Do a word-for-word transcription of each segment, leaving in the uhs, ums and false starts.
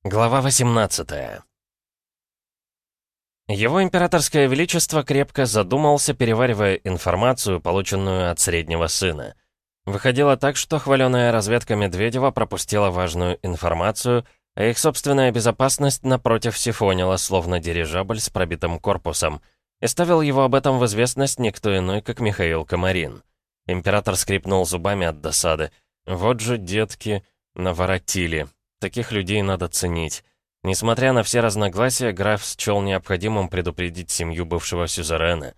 Глава восемнадцатая. Его императорское величество крепко задумался, переваривая информацию, полученную от среднего сына. Выходило так, что хваленая разведка Медведева пропустила важную информацию, а их собственная безопасность напротив сифонила, словно дирижабль с пробитым корпусом, и ставил его об этом в известность никто иной, как Михаил Комарин. Император скрипнул зубами от досады. «Вот же, детки, наворотили. Таких людей надо ценить». Несмотря на все разногласия, граф счел необходимым предупредить семью бывшего сюзерена.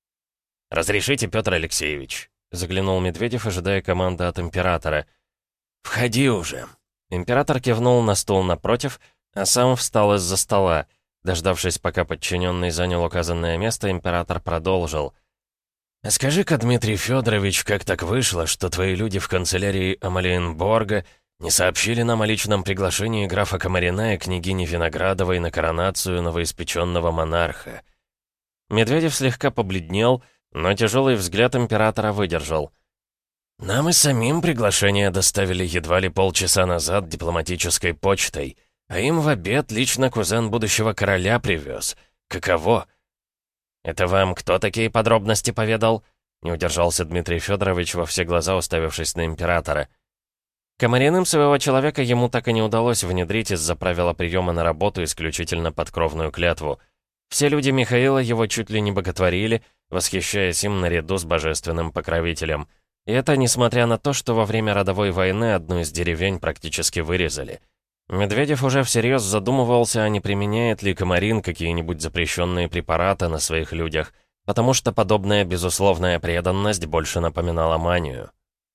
«Разрешите, Петр Алексеевич?» — заглянул Медведев, ожидая команды от императора. «Входи уже». Император кивнул на стул напротив, а сам встал из-за стола. Дождавшись, пока подчиненный занял указанное место, император продолжил. «А скажи-ка, Дмитрий Федорович, как так вышло, что твои люди в канцелярии Амалиенборга не сообщили нам о личном приглашении графа Комарина и княгини Виноградовой на коронацию новоиспеченного монарха?» Медведев слегка побледнел, но тяжелый взгляд императора выдержал. «Нам и самим приглашение доставили едва ли полчаса назад дипломатической почтой, а им в обед лично кузен будущего короля привез. Каково?» «Это вам кто такие подробности поведал?» — не удержался Дмитрий Федорович, во все глаза уставившись на императора. Комариным своего человека ему так и не удалось внедрить из-за правила приема на работу исключительно под кровную клятву. Все люди Михаила его чуть ли не боготворили, восхищаясь им наряду с божественным покровителем. И это несмотря на то, что во время родовой войны одну из деревень практически вырезали. Медведев уже всерьез задумывался, а не применяет ли Комарин какие-нибудь запрещенные препараты на своих людях, потому что подобная безусловная преданность больше напоминала манию.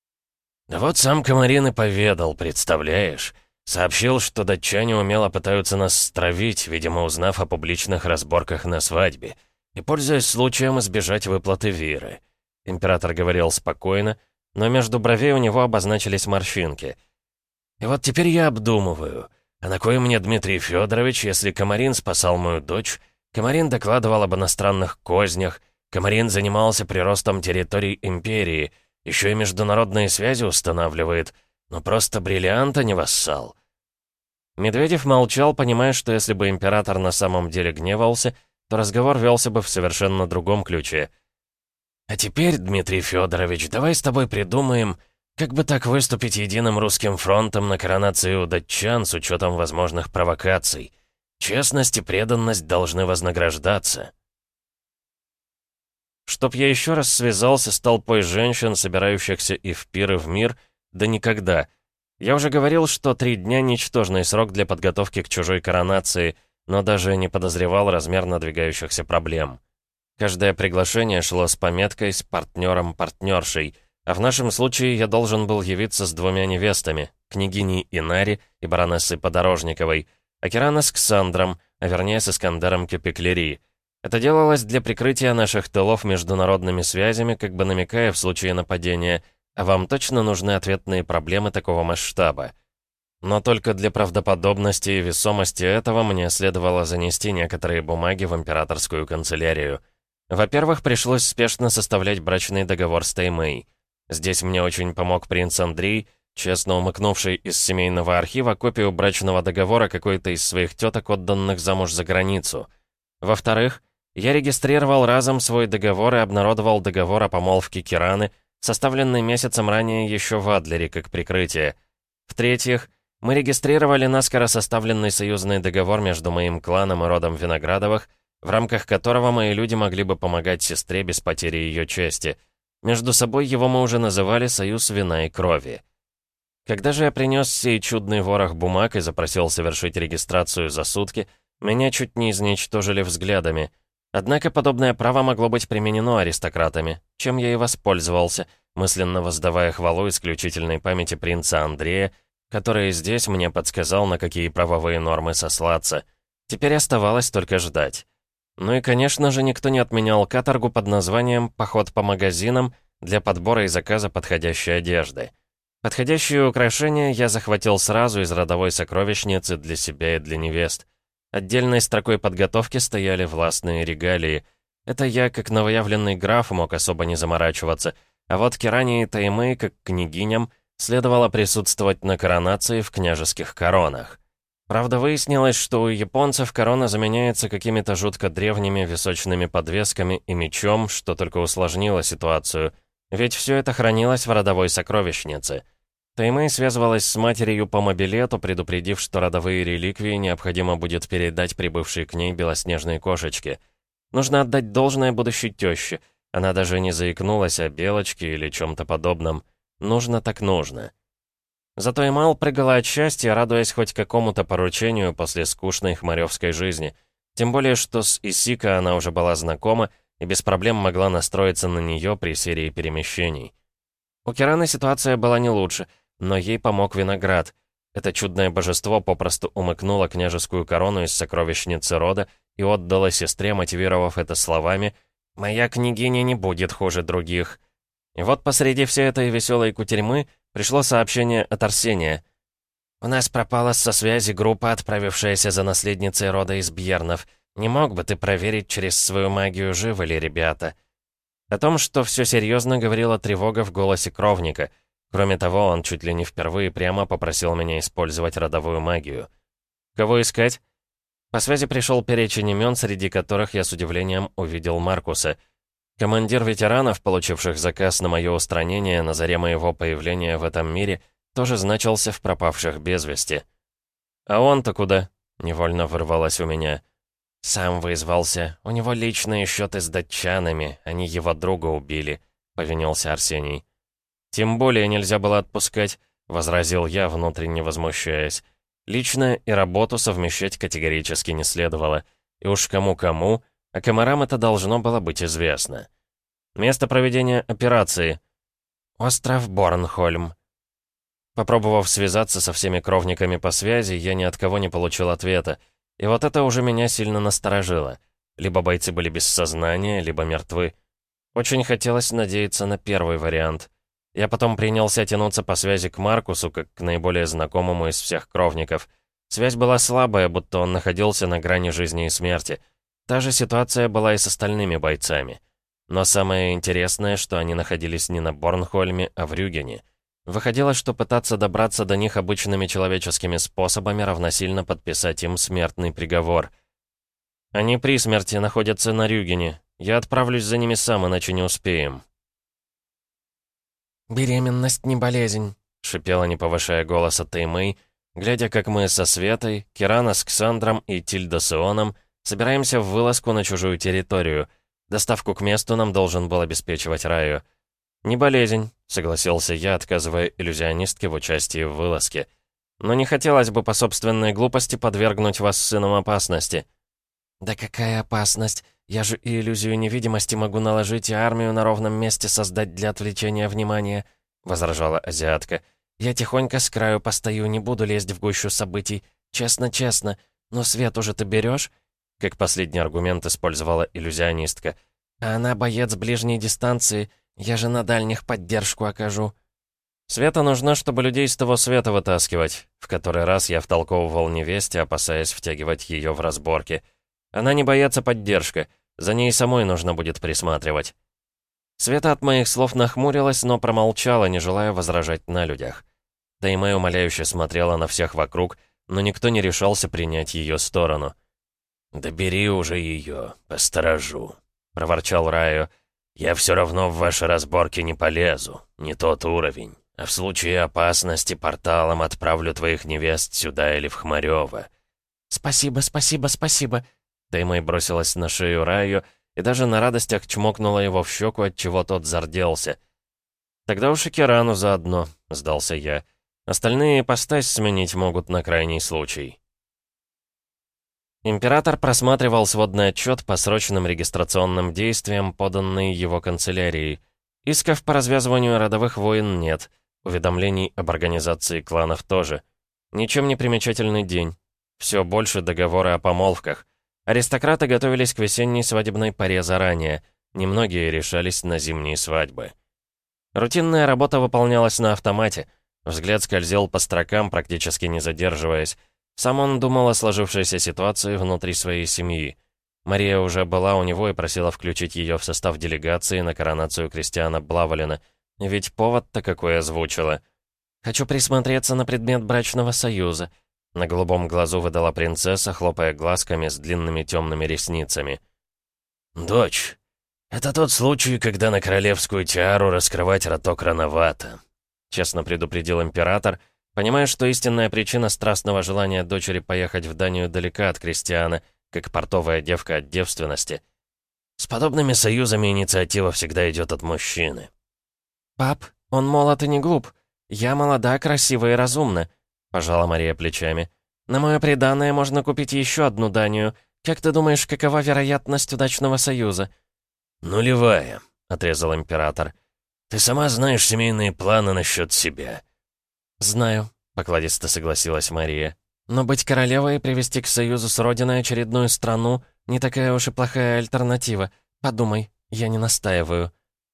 «Да вот сам Комарин и поведал, представляешь? Сообщил, что датчане умело пытаются нас стравить, видимо, узнав о публичных разборках на свадьбе, и, пользуясь случаем, избежать выплаты виры». Император говорил спокойно, но между бровей у него обозначились морщинки. «И вот теперь я обдумываю, а на кой мне Дмитрий Федорович, если Комарин спасал мою дочь, Комарин докладывал об иностранных кознях, Комарин занимался приростом территорий империи, еще и международные связи устанавливает, но просто бриллиант, а не вассал». Медведев молчал, понимая, что если бы император на самом деле гневался, то разговор велся бы в совершенно другом ключе. «А теперь, Дмитрий Федорович, давай с тобой придумаем, как бы так выступить единым русским фронтом на коронацию у датчан с учетом возможных провокаций. Честность и преданность должны вознаграждаться». Чтоб я еще раз связался с толпой женщин, собирающихся и в пир, и в мир, да никогда. Я уже говорил, что три дня — ничтожный срок для подготовки к чужой коронации, но даже не подозревал размер надвигающихся проблем. Каждое приглашение шло с пометкой «с партнером-партнершей», а в нашем случае я должен был явиться с двумя невестами, княгиней Инари и баронессой Подорожниковой, а Кирана с Ксандром, а вернее с Искандером Кепеклери. Это делалось для прикрытия наших тылов международными связями, как бы намекая в случае нападения, а вам точно нужны ответные проблемы такого масштаба. Но только для правдоподобности и весомости этого мне следовало занести некоторые бумаги в императорскую канцелярию. Во-первых, пришлось спешно составлять брачный договор с Таймэй. Здесь мне очень помог принц Андрей, честно умыкнувший из семейного архива копию брачного договора какой-то из своих теток, отданных замуж за границу. Во-вторых, я регистрировал разом свой договор и обнародовал договор о помолвке Кираны, составленный месяцем ранее еще в Адлере как прикрытие. В-третьих, мы регистрировали наскоро составленный союзный договор между моим кланом и родом Виноградовых, в рамках которого мои люди могли бы помогать сестре без потери ее чести. Между собой его мы уже называли «Союз вина и крови». Когда же я принес сей чудный ворох бумаг и запросил совершить регистрацию за сутки, меня чуть не изничтожили взглядами. Однако подобное право могло быть применено аристократами, чем я и воспользовался, мысленно воздавая хвалу исключительной памяти принца Андрея, который здесь мне подсказал, на какие правовые нормы сослаться. Теперь оставалось только ждать. Ну и, конечно же, никто не отменял каторгу под названием «Поход по магазинам» для подбора и заказа подходящей одежды. Подходящие украшения я захватил сразу из родовой сокровищницы для себя и для невест. Отдельной строкой подготовки стояли властные регалии. Это я, как новоявленный граф, мог особо не заморачиваться, а вот Киране и Таймэй, как княгиням, следовало присутствовать на коронации в княжеских коронах. Правда, выяснилось, что у японцев корона заменяется какими-то жутко древними височными подвесками и мечом, что только усложнило ситуацию. Ведь все это хранилось в родовой сокровищнице. Таймэй связывалась с матерью по мобилету, предупредив, что родовые реликвии необходимо будет передать прибывшей к ней белоснежной кошечке. Нужно отдать должное будущей тёще. Она даже не заикнулась о белочке или чем-то подобном. Нужно так нужно. Зато Эмал прыгала от счастья, радуясь хоть какому-то поручению после скучной хмарёвской жизни. Тем более, что с Исика она уже была знакома и без проблем могла настроиться на неё при серии перемещений. У Кираны ситуация была не лучше, но ей помог виноград. Это чудное божество попросту умыкнуло княжескую корону из сокровищницы рода и отдало сестре, мотивировав это словами «Моя княгиня не будет хуже других». И вот посреди всей этой веселой кутерьмы пришло сообщение от Арсения. «У нас пропала со связи группа, отправившаяся за наследницей рода из Бьернов. Не мог бы ты проверить через свою магию, живы ли ребята?» О том, что все серьезно, говорила тревога в голосе кровника. Кроме того, он чуть ли не впервые прямо попросил меня использовать родовую магию. «Кого искать?» По связи пришел перечень имен, среди которых я с удивлением увидел Маркуса. Командир ветеранов, получивших заказ на мое устранение на заре моего появления в этом мире, тоже значился в пропавших без вести. «А он-то куда?» — невольно вырвалось у меня. «Сам вызвался. У него личные счеты с датчанами. Они его друга убили», — повинился Арсений. «Тем более нельзя было отпускать», — возразил я, внутренне возмущаясь. Личное и работу совмещать категорически не следовало. И уж кому-кому, а комарам это должно было быть известно. Место проведения операции. Остров Борнхольм. Попробовав связаться со всеми кровниками по связи, я ни от кого не получил ответа. И вот это уже меня сильно насторожило. Либо бойцы были без сознания, либо мертвы. Очень хотелось надеяться на первый вариант. Я потом принялся тянуться по связи к Маркусу, как к наиболее знакомому из всех кровников. Связь была слабая, будто он находился на грани жизни и смерти. Та же ситуация была и с остальными бойцами. Но самое интересное, что они находились не на Борнхольме, а в Рюгене. Выходило, что пытаться добраться до них обычными человеческими способами равносильно подписать им смертный приговор. Они при смерти находятся на Рюгене. Я отправлюсь за ними сам, иначе не успеем. «Беременность не болезнь», — шипела, не повышая голоса Таймэй, глядя, как мы со Светой, Кирана с Ксандром и Тильда с Ионом собираемся в вылазку на чужую территорию. Доставку к месту нам должен был обеспечивать Раю. «Не болезнь», — согласился я, отказывая иллюзионистке в участии в вылазке. «Но не хотелось бы по собственной глупости подвергнуть вас с сыном опасности». «Да какая опасность? Я же и иллюзию невидимости могу наложить, и армию на ровном месте создать для отвлечения внимания», — возражала азиатка. «Я тихонько с краю постою, не буду лезть в гущу событий. Честно-честно. Но свет уже ты берешь?» Как последний аргумент использовала иллюзионистка. «А она боец ближней дистанции. Я же на дальних поддержку окажу». «Света нужна, чтобы людей с того света вытаскивать», в который раз я втолковывал невесте, опасаясь втягивать ее в разборки. «Она не боец, а поддержка. За ней самой нужно будет присматривать». Света от моих слов нахмурилась, но промолчала, не желая возражать на людях. Таймэй умоляюще смотрела на всех вокруг, но никто не решался принять ее сторону. «Да бери уже ее, посторожу», — проворчал Райо. «Я все равно в ваши разборки не полезу, не тот уровень. А в случае опасности порталом отправлю твоих невест сюда или в Хмарёво». «Спасибо, спасибо, спасибо». Таймэй бросилась на шею Райо и даже на радостях чмокнула его в щеку, отчего тот зарделся. «Тогда уж и Кирану заодно», — сдался я. «Остальные ипостась сменить могут на крайний случай». Император просматривал сводный отчет по срочным регистрационным действиям, поданный его канцелярией. Исков по развязыванию родовых войн нет. Уведомлений об организации кланов тоже. Ничем не примечательный день. Все больше договоры о помолвках. Аристократы готовились к весенней свадебной паре заранее. Немногие решались на зимние свадьбы. Рутинная работа выполнялась на автомате. Взгляд скользил по строкам, практически не задерживаясь. Сам он думал о сложившейся ситуации внутри своей семьи. Мария уже была у него и просила включить ее в состав делегации на коронацию Кристиана Блавалина. Ведь повод-то какой озвучила. «Хочу присмотреться на предмет брачного союза». На голубом глазу выдала принцесса, хлопая глазками с длинными темными ресницами. «Дочь, это тот случай, когда на королевскую тиару раскрывать роток рановато», — честно предупредил император, понимая, что истинная причина страстного желания дочери поехать в Данию далека от Кристиана, как портовая девка от девственности. «С подобными союзами инициатива всегда идет от мужчины». «Пап, он молод и не глуп. Я молода, красива и разумна», — пожала Мария плечами. «На мое приданое можно купить еще одну Данию. Как ты думаешь, какова вероятность удачного союза?» «Нулевая», — отрезал император. «Ты сама знаешь семейные планы насчет себя». «Знаю», — покладисто согласилась Мария. «Но быть королевой и привести к союзу с родиной очередную страну — не такая уж и плохая альтернатива. Подумай, я не настаиваю».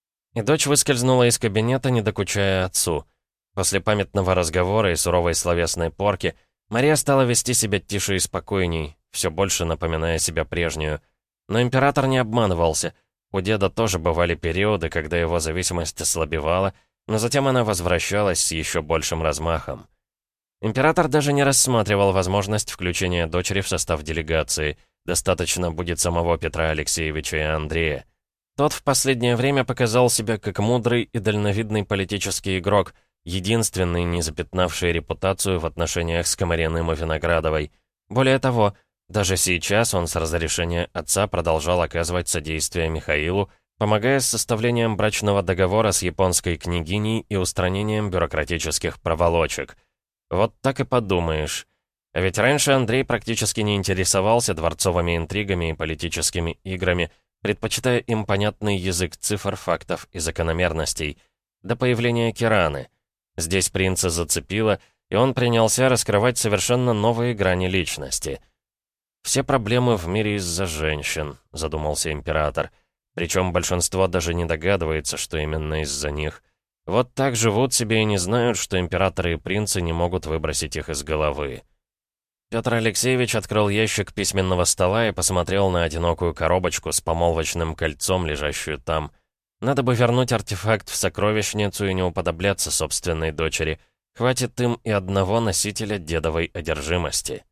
И дочь выскользнула из кабинета, не докучая отцу. После памятного разговора и суровой словесной порки Мария стала вести себя тише и спокойней, все больше напоминая себя прежнюю. Но император не обманывался. У деда тоже бывали периоды, когда его зависимость ослабевала, но затем она возвращалась с еще большим размахом. Император даже не рассматривал возможность включения дочери в состав делегации. Достаточно будет самого Петра Алексеевича и Андрея. Тот в последнее время показал себя как мудрый и дальновидный политический игрок, единственный, не запятнавший репутацию в отношениях с Комариным и Виноградовой. Более того, даже сейчас он с разрешения отца продолжал оказывать содействие Михаилу, помогая с составлением брачного договора с японской княгиней и устранением бюрократических проволочек. Вот так и подумаешь. А ведь раньше Андрей практически не интересовался дворцовыми интригами и политическими играми, предпочитая им понятный язык цифр, фактов и закономерностей. До появления Кираны. Здесь принца зацепило, и он принялся раскрывать совершенно новые грани личности. «Все проблемы в мире из-за женщин», — задумался император. Причем большинство даже не догадывается, что именно из-за них. Вот так живут себе и не знают, что императоры и принцы не могут выбросить их из головы. Петр Алексеевич открыл ящик письменного стола и посмотрел на одинокую коробочку с помолвочным кольцом, лежащую там. Надо бы вернуть артефакт в сокровищницу и не уподобляться собственной дочери. Хватит им и одного носителя дедовой одержимости.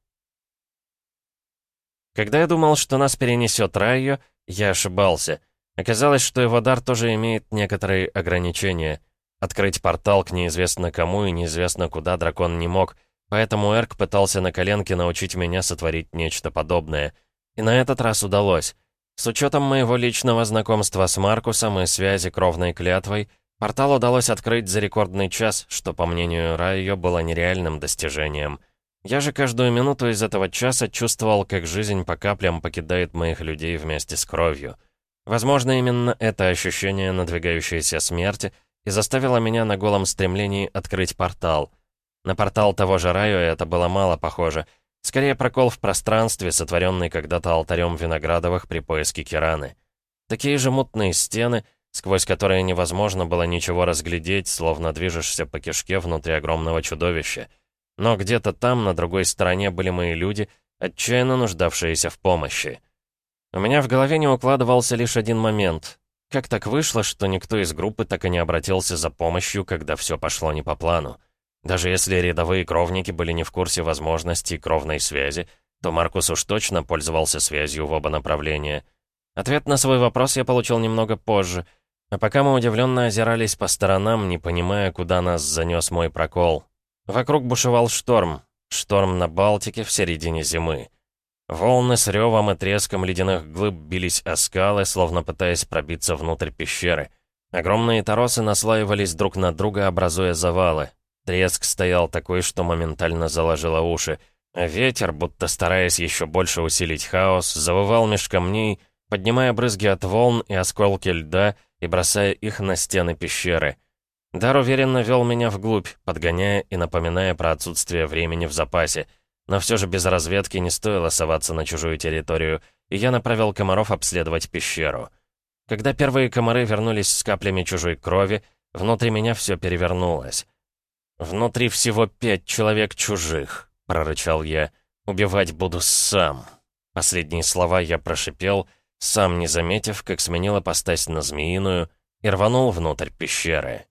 Когда я думал, что нас перенесет Райо, я ошибался. Оказалось, что его дар тоже имеет некоторые ограничения. Открыть портал к неизвестно кому и неизвестно куда дракон не мог, поэтому Эрк пытался на коленке научить меня сотворить нечто подобное. И на этот раз удалось. С учетом моего личного знакомства с Маркусом и связи кровной клятвой, портал удалось открыть за рекордный час, что, по мнению Райо, было нереальным достижением. Я же каждую минуту из этого часа чувствовал, как жизнь по каплям покидает моих людей вместе с кровью. Возможно, именно это ощущение надвигающейся смерти и заставило меня на голом стремлении открыть портал. На портал того же Райо это было мало похоже. Скорее прокол в пространстве, сотворенный когда-то алтарем Виноградовых при поиске Кираны. Такие же мутные стены, сквозь которые невозможно было ничего разглядеть, словно движешься по кишке внутри огромного чудовища. Но где-то там, на другой стороне, были мои люди, отчаянно нуждавшиеся в помощи. У меня в голове не укладывался лишь один момент. Как так вышло, что никто из группы так и не обратился за помощью, когда все пошло не по плану? Даже если рядовые кровники были не в курсе возможностей кровной связи, то Маркус уж точно пользовался связью в оба направления. Ответ на свой вопрос я получил немного позже, а пока мы удивленно озирались по сторонам, не понимая, куда нас занес мой прокол. Вокруг бушевал шторм. Шторм на Балтике в середине зимы. Волны с ревом и треском ледяных глыб бились о скалы, словно пытаясь пробиться внутрь пещеры. Огромные торосы наслаивались друг на друга, образуя завалы. Треск стоял такой, что моментально заложило уши. А ветер, будто стараясь еще больше усилить хаос, завывал меж камней, поднимая брызги от волн и осколки льда и бросая их на стены пещеры. Дар уверенно вел меня вглубь, подгоняя и напоминая про отсутствие времени в запасе. Но все же без разведки не стоило соваться на чужую территорию, и я направил комаров обследовать пещеру. Когда первые комары вернулись с каплями чужой крови, внутри меня все перевернулось. «Внутри всего пять человек чужих», — прорычал я. «Убивать буду сам». Последние слова я прошипел, сам не заметив, как сменил ипостась на змеиную, и рванул внутрь пещеры.